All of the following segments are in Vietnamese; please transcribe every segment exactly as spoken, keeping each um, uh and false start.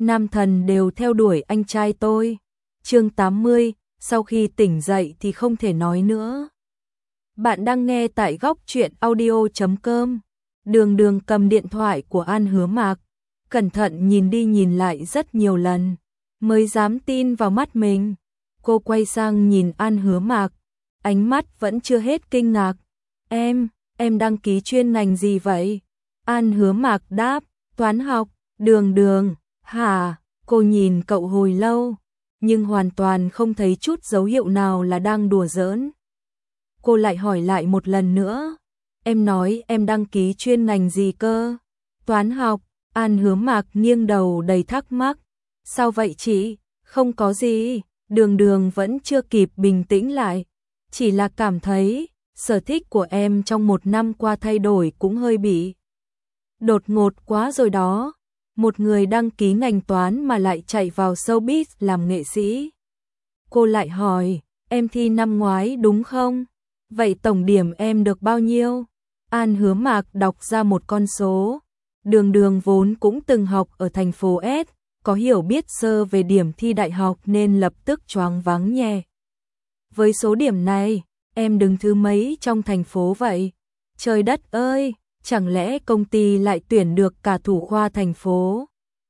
nam thần đều theo đuổi anh trai tôi. Chương tám mươi, sau khi tỉnh dậy thì không thể nói nữa. Bạn đang nghe tại góc truyện audio chấm com. Đường Đường cầm điện thoại của An Hứa Mạc, cẩn thận nhìn đi nhìn lại rất nhiều lần, mới dám tin vào mắt mình. Cô quay sang nhìn An Hứa Mạc, ánh mắt vẫn chưa hết kinh ngạc. Em, em đăng ký chuyên ngành gì vậy? An Hứa Mạc đáp, toán học. Đường Đường, hả? Cô nhìn cậu hồi lâu, nhưng hoàn toàn không thấy chút dấu hiệu nào là đang đùa giỡn. Cô lại hỏi lại một lần nữa, em nói em đăng ký chuyên ngành gì cơ? Toán học. An Hứa Mạc nghiêng đầu đầy thắc mắc. Sao vậy chị? Không có gì. Đường Đường vẫn chưa kịp bình tĩnh lại, chỉ là cảm thấy sở thích của em trong một năm qua thay đổi cũng hơi bị đột ngột quá rồi đó. Một người đăng ký ngành toán mà lại chạy vào showbiz làm nghệ sĩ. Cô lại hỏi, em thi năm ngoái đúng không? Vậy tổng điểm em được bao nhiêu? An Hứa Mạc đọc ra một con số. Đường Đường vốn cũng từng học ở thành phố S, có hiểu biết sơ về điểm thi đại học nên lập tức choáng váng nhẹ. Với số điểm này, em đứng thứ mấy trong thành phố vậy? Trời đất ơi, chẳng lẽ công ty lại tuyển được cả thủ khoa thành phố?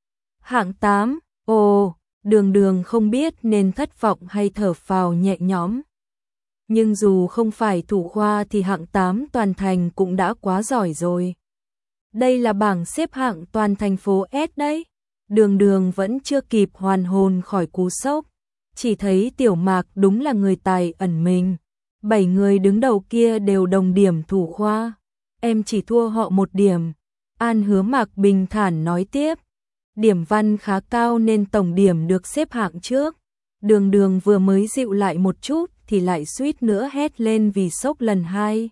Hạng tám, ồ, Đường Đường không biết nên thất vọng hay thở phào nhẹ nhõm. Nhưng dù không phải thủ khoa thì hạng tám toàn thành cũng đã quá giỏi rồi. Đây là bảng xếp hạng toàn thành phố S đấy. Đường Đường vẫn chưa kịp hoàn hồn khỏi cú sốc, chỉ thấy Tiểu Mạc đúng là người tài ẩn mình. Bảy người đứng đầu kia đều đồng điểm thủ khoa. Em chỉ thua họ một điểm. An Hứa Mạc bình thản nói tiếp. Điểm văn khá cao nên tổng điểm được xếp hạng trước. Đường Đường vừa mới dịu lại một chút thì lại suýt nữa hét lên vì sốc lần hai.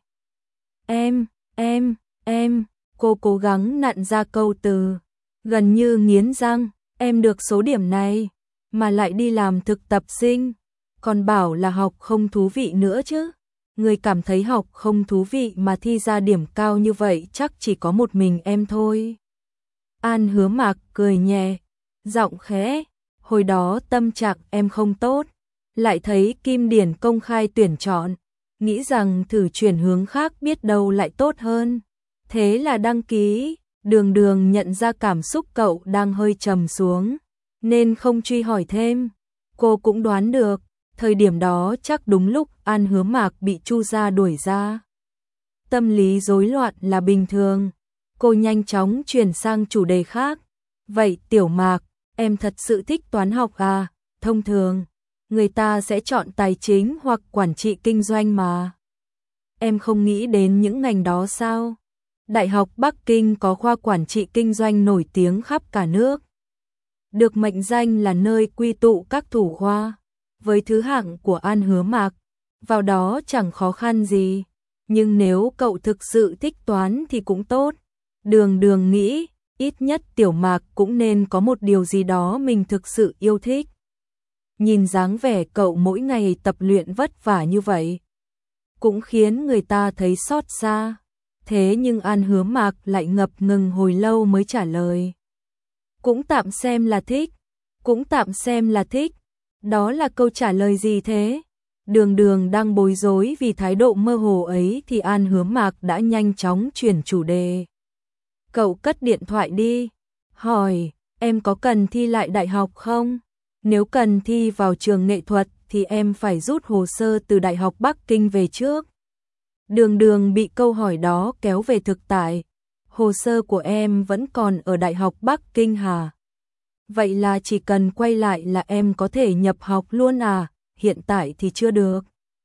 Em, em, em, cô cố gắng nặn ra câu từ, gần như nghiến răng, em được số điểm này, mà lại đi làm thực tập sinh, còn bảo là học không thú vị nữa chứ. Người cảm thấy học không thú vị mà thi ra điểm cao như vậy chắc chỉ có một mình em thôi. An Hứa Mạc cười nhẹ, giọng khẽ, hồi đó tâm trạng em không tốt, lại thấy Kim Điển công khai tuyển chọn, nghĩ rằng thử chuyển hướng khác biết đâu lại tốt hơn. Thế là đăng ký. Đường Đường nhận ra cảm xúc cậu đang hơi trầm xuống, nên không truy hỏi thêm. Cô cũng đoán được, thời điểm đó chắc đúng lúc An Hứa Mạc bị Chu gia đuổi ra. Tâm lý rối loạn là bình thường. Cô nhanh chóng chuyển sang chủ đề khác. Vậy Tiểu Mạc, em thật sự thích toán học à? Thông thường, người ta sẽ chọn tài chính hoặc quản trị kinh doanh mà. Em không nghĩ đến những ngành đó sao? Đại học Bắc Kinh có khoa quản trị kinh doanh nổi tiếng khắp cả nước, được mệnh danh là nơi quy tụ các thủ khoa. Với thứ hạng của An Hứa Mạc, vào đó chẳng khó khăn gì, nhưng nếu cậu thực sự thích toán thì cũng tốt. Đường Đường nghĩ, ít nhất Tiểu Mạc cũng nên có một điều gì đó mình thực sự yêu thích. Nhìn dáng vẻ cậu mỗi ngày tập luyện vất vả như vậy, cũng khiến người ta thấy xót xa. Thế nhưng An Hứa Mạc lại ngập ngừng hồi lâu mới trả lời. Cũng tạm xem là thích, cũng tạm xem là thích. Đó là câu trả lời gì thế? Đường Đường đang bối rối vì thái độ mơ hồ ấy thì An Hứa Mạc đã nhanh chóng chuyển chủ đề. Cậu cất điện thoại đi, hỏi, em có cần thi lại đại học không? Nếu cần thi vào trường nghệ thuật thì em phải rút hồ sơ từ Đại học Bắc Kinh về trước. Đường Đường bị câu hỏi đó kéo về thực tại. Hồ sơ của em vẫn còn ở Đại học Bắc Kinh hả? Vậy là chỉ cần quay lại là em có thể nhập học luôn à? Hiện tại thì chưa được.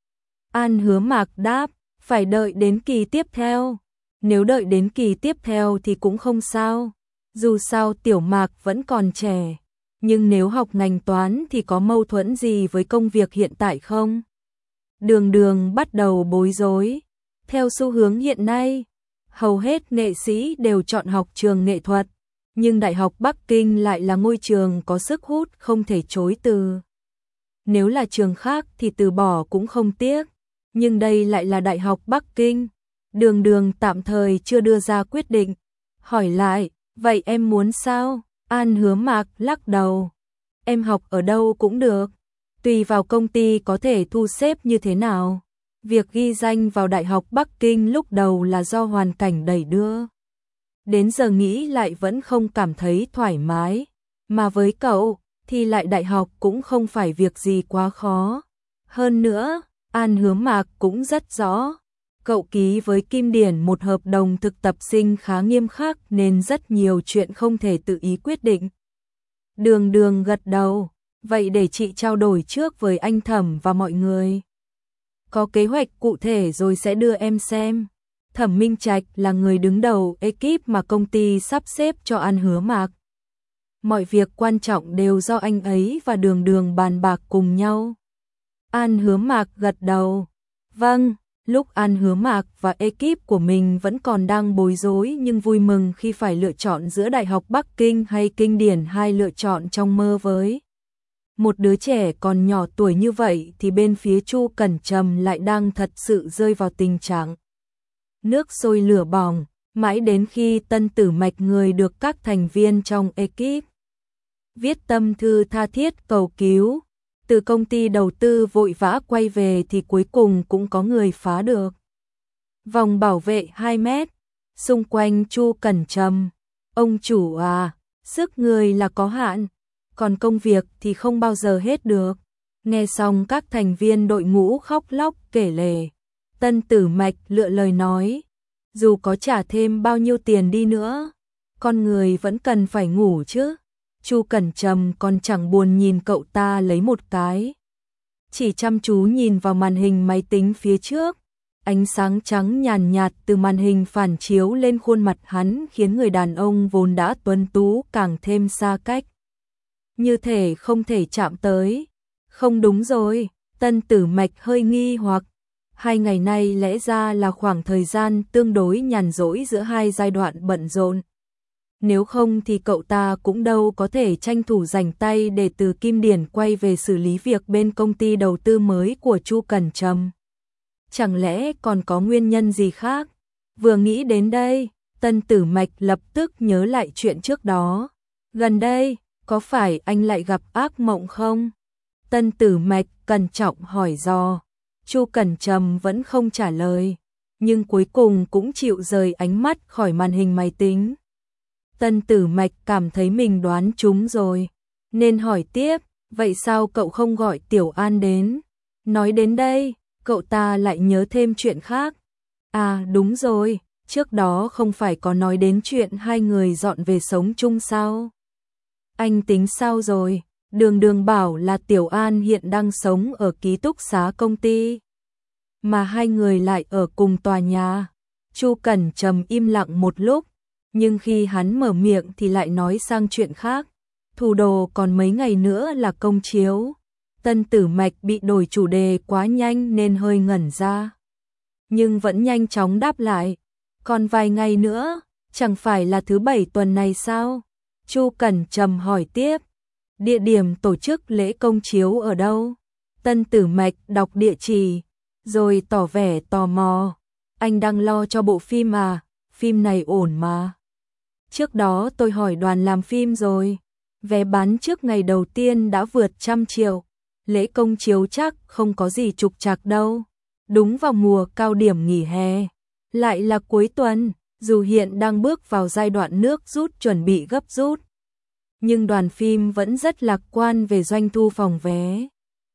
An Hứa Mạc đáp, phải đợi đến kỳ tiếp theo. Nếu đợi đến kỳ tiếp theo thì cũng không sao. Dù sao Tiểu Mạc vẫn còn trẻ. Nhưng nếu học ngành toán thì có mâu thuẫn gì với công việc hiện tại không? Đường Đường bắt đầu bối rối. Theo xu hướng hiện nay, hầu hết nghệ sĩ đều chọn học trường nghệ thuật, nhưng Đại học Bắc Kinh lại là ngôi trường có sức hút không thể chối từ. Nếu là trường khác thì từ bỏ cũng không tiếc, nhưng đây lại là Đại học Bắc Kinh. Đường Đường tạm thời chưa đưa ra quyết định, hỏi lại, vậy em muốn sao? An Hứa Mạc lắc đầu. Em học ở đâu cũng được, tùy vào công ty có thể thu xếp như thế nào. Việc ghi danh vào Đại học Bắc Kinh lúc đầu là do hoàn cảnh đẩy đưa. Đến giờ nghĩ lại vẫn không cảm thấy thoải mái, mà với cậu thì lại đại học cũng không phải việc gì quá khó. Hơn nữa, An Hứa Mạc cũng rất rõ, cậu ký với Kim Điển một hợp đồng thực tập sinh khá nghiêm khắc nên rất nhiều chuyện không thể tự ý quyết định. Đường Đường gật đầu, vậy để chị trao đổi trước với anh Thẩm và mọi người. Có kế hoạch cụ thể rồi sẽ đưa em xem. Thẩm Minh Trạch là người đứng đầu ekip mà công ty sắp xếp cho An Hứa Mạc. Mọi việc quan trọng đều do anh ấy và Đường Đường bàn bạc cùng nhau. An Hứa Mạc gật đầu. Vâng, lúc An Hứa Mạc và ekip của mình vẫn còn đang bối rối nhưng vui mừng khi phải lựa chọn giữa Đại học Bắc Kinh hay Kinh Điển, hai lựa chọn trong mơ với. Một đứa trẻ còn nhỏ tuổi như vậy thì bên phía Chu Cẩn Trầm lại đang thật sự rơi vào tình trạng nước sôi lửa bỏng, mãi đến khi Tân Tử Mạch, người được các thành viên trong ekip viết tâm thư tha thiết cầu cứu, từ công ty đầu tư vội vã quay về thì cuối cùng cũng có người phá được vòng bảo vệ hai mét xung quanh Chu Cẩn Trầm. Ông chủ à, sức người là có hạn, còn công việc thì không bao giờ hết được. Nghe xong các thành viên đội ngũ khóc lóc kể lể. Tân Tử Mạch lựa lời nói, dù có trả thêm bao nhiêu tiền đi nữa, con người vẫn cần phải ngủ chứ. Chu Cẩn Trầm còn chẳng buồn nhìn cậu ta lấy một cái, chỉ chăm chú nhìn vào màn hình máy tính phía trước. Ánh sáng trắng nhàn nhạt từ màn hình phản chiếu lên khuôn mặt hắn khiến người đàn ông vốn đã tuấn tú càng thêm xa cách, như thể không thể chạm tới. Không đúng rồi, Tân Tử Mạch hơi nghi hoặc. Hai ngày nay lẽ ra là khoảng thời gian tương đối nhàn rỗi giữa hai giai đoạn bận rộn. Nếu không thì cậu ta cũng đâu có thể tranh thủ rảnh tay để từ Kim Điển quay về xử lý việc bên công ty đầu tư mới của Chu Cẩn Trầm. Chẳng lẽ còn có nguyên nhân gì khác? Vừa nghĩ đến đây, Tân Tử Mạch lập tức nhớ lại chuyện trước đó. Gần đây, có phải anh lại gặp ác mộng không? Tân Tử Mạch cẩn trọng hỏi dò. Chu Cẩn Trầm vẫn không trả lời, nhưng cuối cùng cũng chịu rời ánh mắt khỏi màn hình máy tính. Tân Tử Mạch cảm thấy mình đoán trúng rồi, nên hỏi tiếp, vậy sao cậu không gọi Tiểu An đến? Nói đến đây, cậu ta lại nhớ thêm chuyện khác. À đúng rồi, trước đó không phải có nói đến chuyện hai người dọn về sống chung sao? Anh tính sao rồi? Đường Đường bảo là Tiểu An hiện đang sống ở ký túc xá công ty, mà hai người lại ở cùng tòa nhà. Chu Cẩn Trầm im lặng một lúc, nhưng khi hắn mở miệng thì lại nói sang chuyện khác. Thủ đồ còn mấy ngày nữa là công chiếu. Tân Tử Mạch bị đổi chủ đề quá nhanh nên hơi ngẩn ra, nhưng vẫn nhanh chóng đáp lại. Còn vài ngày nữa, chẳng phải là thứ bảy tuần này sao? Chu Cẩn Trầm hỏi tiếp. Địa điểm tổ chức lễ công chiếu ở đâu? Tân Tử Mạch đọc địa chỉ, rồi tỏ vẻ tò mò. Anh đang lo cho bộ phim à? Phim này ổn mà. Trước đó tôi hỏi đoàn làm phim rồi, vé bán trước ngày đầu tiên đã vượt trăm triệu. Lễ công chiếu chắc không có gì trục trặc đâu. Đúng vào mùa cao điểm nghỉ hè, lại là cuối tuần, dù hiện đang bước vào giai đoạn nước rút chuẩn bị gấp rút, nhưng đoàn phim vẫn rất lạc quan về doanh thu phòng vé.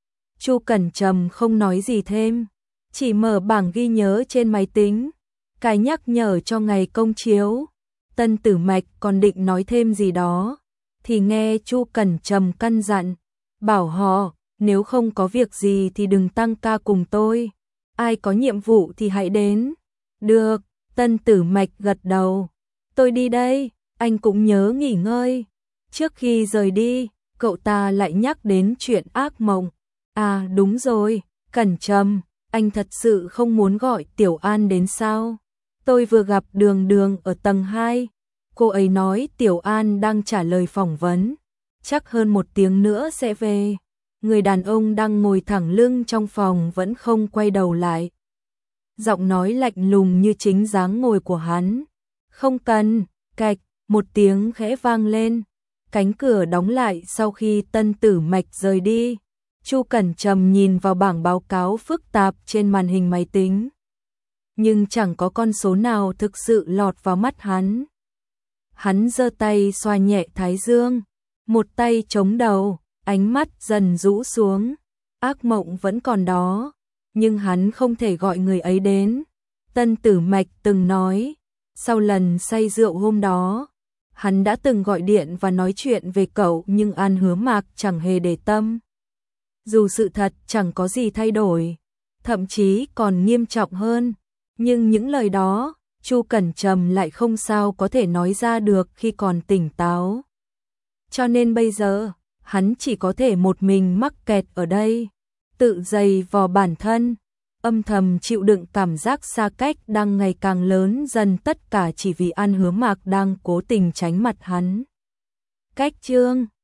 Chu Cẩn Trầm không nói gì thêm, chỉ mở bảng ghi nhớ trên máy tính, cái nhắc nhở cho ngày công chiếu. Tân Tử Mạch còn định nói thêm gì đó, thì nghe Chu Cẩn Trầm căn dặn, bảo họ, nếu không có việc gì thì đừng tăng ca cùng tôi, ai có nhiệm vụ thì hãy đến. Được, Tân Tử Mạch gật đầu. Tôi đi đây, anh cũng nhớ nghỉ ngơi. Trước khi rời đi, cậu ta lại nhắc đến chuyện ác mộng. À đúng rồi, Cẩn Trầm, anh thật sự không muốn gọi Tiểu An đến sao? Tôi vừa gặp Đường Đường ở tầng hai. Cô ấy nói Tiểu An đang trả lời phỏng vấn, chắc hơn một tiếng nữa sẽ về. Người đàn ông đang ngồi thẳng lưng trong phòng vẫn không quay đầu lại. Giọng nói lạnh lùng như chính dáng ngồi của hắn. Không cần, cạch, một tiếng khẽ vang lên. Cánh cửa đóng lại sau khi Tân Tử Mạch rời đi. Chu Cẩn Trầm nhìn vào bảng báo cáo phức tạp trên màn hình máy tính. Nhưng chẳng có con số nào thực sự lọt vào mắt hắn. Hắn giơ tay xoa nhẹ thái dương, một tay chống đầu, ánh mắt dần rũ xuống. Ác mộng vẫn còn đó, nhưng hắn không thể gọi người ấy đến. Tân Tử Mạch từng nói, sau lần say rượu hôm đó, hắn đã từng gọi điện và nói chuyện về cậu nhưng An Hứa Mạc chẳng hề để tâm. Dù sự thật chẳng có gì thay đổi, thậm chí còn nghiêm trọng hơn, nhưng những lời đó, Chu Cẩn Trầm lại không sao có thể nói ra được khi còn tỉnh táo. Cho nên bây giờ, hắn chỉ có thể một mình mắc kẹt ở đây, tự giày vò bản thân, âm thầm chịu đựng cảm giác xa cách đang ngày càng lớn dần, tất cả chỉ vì An Hứa Mạc đang cố tình tránh mặt hắn. Cách chương